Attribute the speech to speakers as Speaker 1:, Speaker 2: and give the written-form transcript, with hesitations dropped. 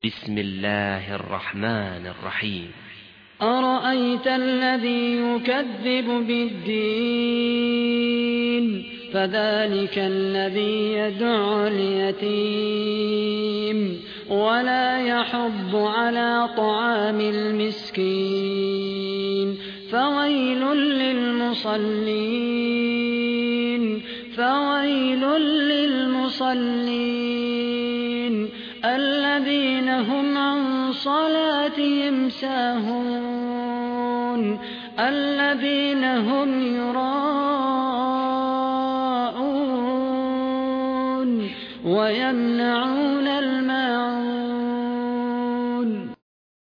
Speaker 1: بسم الله الرحمن الرحيم.
Speaker 2: أرأيت الذي يكذب بالدين فذلك الذي يدع اليتيم ولا يحض على طعام المسكين فويل للمصلين الذين هم عن صلاتهم ساهون الذين هم يراءون ويمنعون الماعون